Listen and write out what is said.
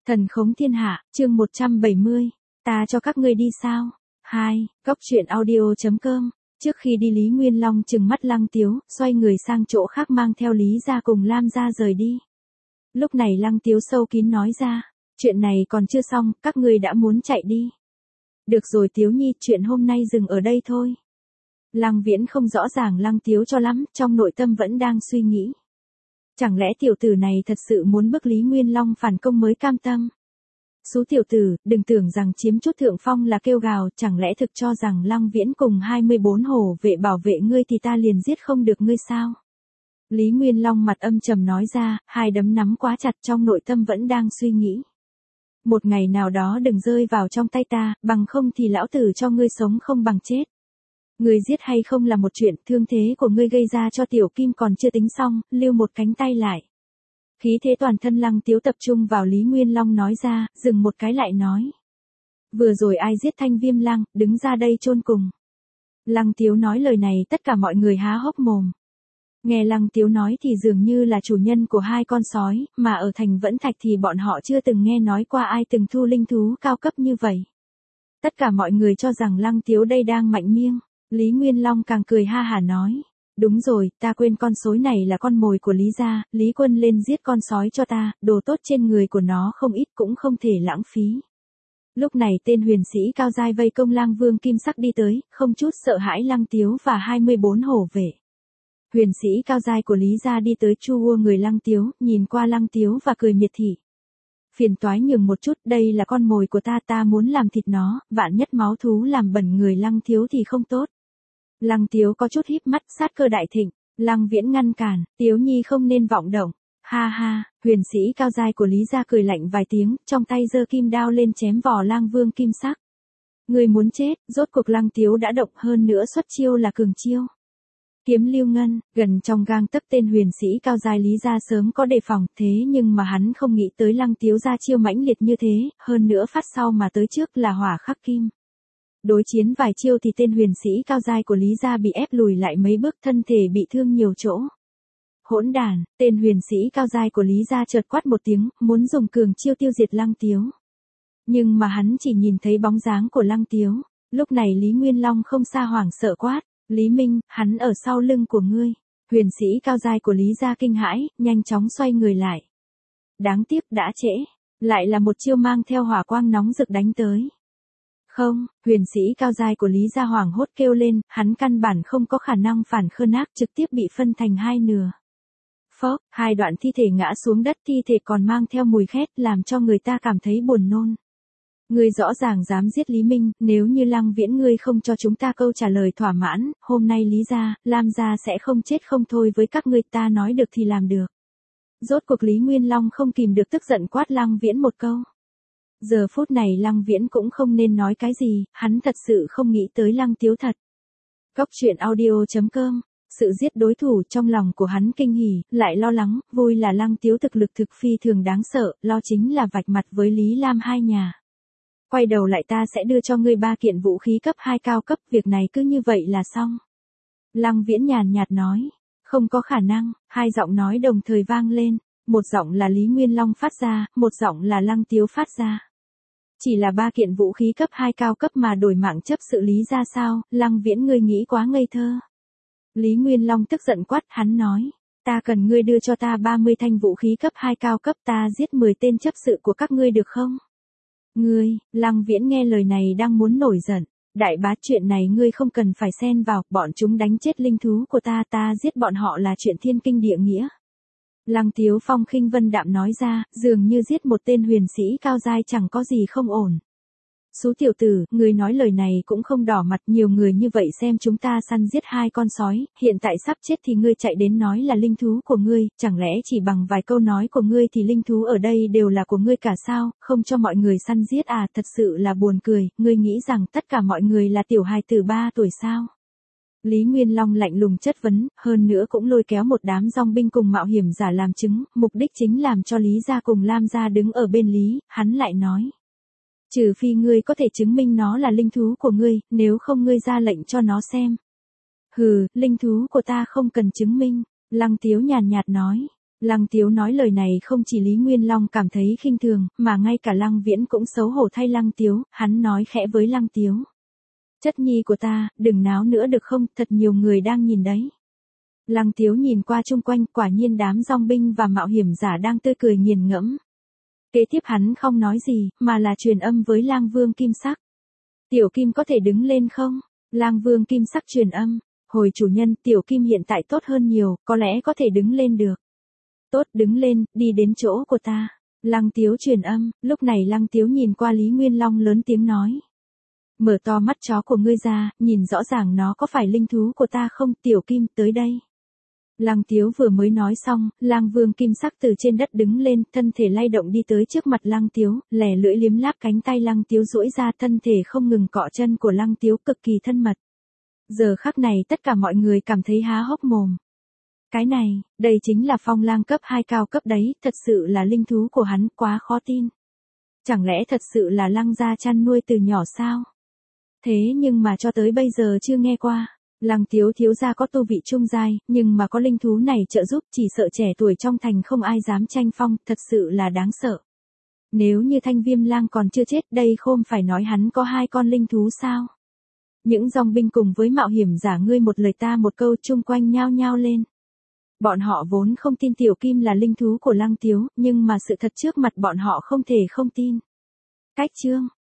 Thần khống thiên hạ, chương 170. Ta cho các ngươi đi sao? 2. Góc truyện audio.com. Trước khi đi Lý Nguyên Long trừng mắt Lăng Tiếu, xoay người sang chỗ khác mang theo Lý gia cùng Lam gia rời đi. Lúc này Lăng Tiếu sâu kín nói ra, chuyện này còn chưa xong, các ngươi đã muốn chạy đi. Được rồi Tiếu Nhi, chuyện hôm nay dừng ở đây thôi. Lăng Viễn không rõ ràng Lăng Tiếu cho lắm, trong nội tâm vẫn đang suy nghĩ. Chẳng lẽ tiểu tử này thật sự muốn bức Lý Nguyên Long phản công mới cam tâm? Số tiểu tử, đừng tưởng rằng chiếm chút thượng phong là kêu gào, chẳng lẽ thực cho rằng Lăng Viễn cùng 24 hổ vệ bảo vệ ngươi thì ta liền giết không được ngươi sao? Lý Nguyên Long mặt âm trầm nói ra, hai đấm nắm quá chặt, trong nội tâm vẫn đang suy nghĩ. Một ngày nào đó đừng rơi vào trong tay ta, bằng không thì lão tử cho ngươi sống không bằng chết. Ngươi giết hay không là một chuyện, thương thế của ngươi gây ra cho tiểu kim còn chưa tính xong, lưu một cánh tay lại. Khí thế toàn thân Lăng Tiếu tập trung vào Lý Nguyên Long nói ra, dừng một cái lại nói. Vừa rồi ai giết Thanh Viêm Lang, đứng ra đây chôn cùng. Lăng Tiếu nói lời này tất cả mọi người há hốc mồm. Nghe Lăng Tiếu nói thì dường như là chủ nhân của hai con sói, mà ở thành Vẫn Thạch thì bọn họ chưa từng nghe nói qua ai từng thu linh thú cao cấp như vậy. Tất cả mọi người cho rằng Lăng Tiếu đây đang mạnh miêng. Lý Nguyên Long càng cười ha hả nói. Đúng rồi, ta quên con sói này là con mồi của Lý gia, Lý Quân lên giết con sói cho ta, đồ tốt trên người của nó không ít cũng không thể lãng phí. Lúc này tên huyền sĩ cao giai vây công Lang Vương Kim Sắc đi tới, không chút sợ hãi Lăng Tiếu và 24 hổ vệ. Huyền sĩ cao giai của Lý gia đi tới chu ua người Lăng Tiếu, nhìn qua Lăng Tiếu và cười miệt thị. Phiền toái nhường một chút, đây là con mồi của ta muốn làm thịt nó, vạn nhất máu thú làm bẩn người Lăng Tiếu thì không tốt. Lăng Tiếu có chút híp mắt, sát cơ đại thịnh. Lăng Viễn ngăn cản, Tiếu Nhi không nên vọng động. Ha ha, huyền sĩ cao giai của Lý gia cười lạnh vài tiếng, trong tay giơ kim đao lên chém vỏ Lang Vương Kim Sắc. Người muốn chết, rốt cuộc Lăng Tiếu đã động, hơn nữa xuất chiêu là cường chiêu. Kiếm lưu ngân, gần trong gang tấc tên huyền sĩ cao giai Lý gia sớm có đề phòng, thế nhưng mà hắn không nghĩ tới Lăng Tiếu ra chiêu mãnh liệt như thế, hơn nữa phát sau mà tới trước là hỏa khắc kim. Đối chiến vài chiêu thì tên huyền sĩ cao giai của Lý gia bị ép lùi lại mấy bước, thân thể bị thương nhiều chỗ. Hỗn đàn, tên huyền sĩ cao giai của Lý gia chợt quát một tiếng, muốn dùng cường chiêu tiêu diệt Lăng Tiếu. Nhưng mà hắn chỉ nhìn thấy bóng dáng của Lăng Tiếu. Lúc này Lý Nguyên Long không xa hoảng sợ quát, Lý Minh, hắn ở sau lưng của ngươi. Huyền sĩ cao giai của Lý gia kinh hãi, nhanh chóng xoay người lại. Đáng tiếc đã trễ, lại là một chiêu mang theo hỏa quang nóng rực đánh tới. Không, huyền sĩ cao giai của Lý gia hoảng hốt kêu lên, hắn căn bản không có khả năng phản khơn ác, trực tiếp bị phân thành hai nửa. Phốc, hai đoạn thi thể ngã xuống đất, thi thể còn mang theo mùi khét làm cho người ta cảm thấy buồn nôn. Ngươi rõ ràng dám giết Lý Minh, nếu như Lăng Viễn ngươi không cho chúng ta câu trả lời thỏa mãn, hôm nay Lý gia, Lam gia sẽ không chết không thôi với các ngươi, ta nói được thì làm được. Rốt cuộc Lý Nguyên Long không kìm được tức giận quát Lăng Viễn một câu. Giờ phút này Lăng Viễn cũng không nên nói cái gì, hắn thật sự không nghĩ tới Lăng Tiếu thật. Góc truyện audio.com. Sự giết đối thủ trong lòng của hắn kinh hỉ, lại lo lắng, vui là Lăng Tiếu thực lực thực phi thường đáng sợ, lo chính là vạch mặt với Lý Lam hai nhà. Quay đầu lại ta sẽ đưa cho ngươi 3 kiện vũ khí cấp 2 cao cấp, việc này cứ như vậy là xong. Lăng Viễn nhàn nhạt nói, không có khả năng, hai giọng nói đồng thời vang lên, một giọng là Lý Nguyên Long phát ra, một giọng là Lăng Tiếu phát ra. Chỉ là 3 kiện vũ khí cấp 2 cao cấp mà đổi mạng chấp sự Lý ra sao, Lăng Viễn ngươi nghĩ quá ngây thơ. Lý Nguyên Long tức giận quát, hắn nói, ta cần ngươi đưa cho ta 30 thanh vũ khí cấp 2 cao cấp, ta giết 10 tên chấp sự của các ngươi được không? Ngươi, Lăng Viễn nghe lời này đang muốn nổi giận, đại bá chuyện này ngươi không cần phải xen vào, bọn chúng đánh chết linh thú của ta giết bọn họ là chuyện thiên kinh địa nghĩa. Lăng Tiếu phong khinh vân đạm nói ra, dường như giết một tên huyền sĩ cao giai chẳng có gì không ổn. Số tiểu tử, ngươi nói lời này cũng không đỏ mặt, nhiều người như vậy xem chúng ta săn giết 2 con sói, hiện tại sắp chết thì ngươi chạy đến nói là linh thú của ngươi, chẳng lẽ chỉ bằng vài câu nói của ngươi thì linh thú ở đây đều là của ngươi cả sao, không cho mọi người săn giết à, thật sự là buồn cười, ngươi nghĩ rằng tất cả mọi người là tiểu hài tử 3 tuổi sao? Lý Nguyên Long lạnh lùng chất vấn, hơn nữa cũng lôi kéo một đám dòng binh cùng mạo hiểm giả làm chứng, mục đích chính làm cho Lý gia cùng Lam gia đứng ở bên Lý, hắn lại nói. Trừ phi ngươi có thể chứng minh nó là linh thú của ngươi, nếu không ngươi ra lệnh cho nó xem. Hừ, linh thú của ta không cần chứng minh, Lăng Tiếu nhàn nhạt nói. Lăng Tiếu nói lời này không chỉ Lý Nguyên Long cảm thấy khinh thường, mà ngay cả Lăng Viễn cũng xấu hổ thay Lăng Tiếu, hắn nói khẽ với Lăng Tiếu. Chất nhi của ta, đừng náo nữa được không, thật nhiều người đang nhìn đấy. Lăng Tiếu nhìn qua chung quanh, quả nhiên đám dòng binh và mạo hiểm giả đang tươi cười nghiền ngẫm. Kế tiếp hắn không nói gì, mà là truyền âm với Lang Vương Kim Sắc. Tiểu Kim có thể đứng lên không? Lang Vương Kim Sắc truyền âm. Hồi chủ nhân, Tiểu Kim hiện tại tốt hơn nhiều, có lẽ có thể đứng lên được. Tốt, đứng lên, đi đến chỗ của ta. Lăng Tiếu truyền âm, lúc này Lăng Tiếu nhìn qua Lý Nguyên Long lớn tiếng nói. Mở to mắt chó của ngươi ra, nhìn rõ ràng nó có phải linh thú của ta không, Tiểu Kim, tới đây. Lăng Tiếu vừa mới nói xong, Lang Vương Kim Sắc từ trên đất đứng lên, thân thể lay động đi tới trước mặt Lăng Tiếu, lẻ lưỡi liếm láp cánh tay Lăng Tiếu duỗi ra, thân thể không ngừng cọ chân của Lăng Tiếu, cực kỳ thân mật. Giờ khắc này tất cả mọi người cảm thấy há hốc mồm. Cái này, đây chính là Phong Lang cấp 2 cao cấp đấy, thật sự là linh thú của hắn, quá khó tin. Chẳng lẽ thật sự là Lăng gia chăn nuôi từ nhỏ sao? Thế nhưng mà cho tới bây giờ chưa nghe qua. Lăng Tiếu thiếu gia có tu vị trung giai, nhưng mà có linh thú này trợ giúp, chỉ sợ trẻ tuổi trong thành không ai dám tranh phong, thật sự là đáng sợ. Nếu như Thanh Viêm Lang còn chưa chết, đây không phải nói hắn có 2 con linh thú sao? Những dòng binh cùng với mạo hiểm giả ngươi một lời ta một câu chung quanh nhao nhao lên. Bọn họ vốn không tin Tiểu Kim là linh thú của Lăng Tiếu, nhưng mà sự thật trước mặt bọn họ không thể không tin. Cách chương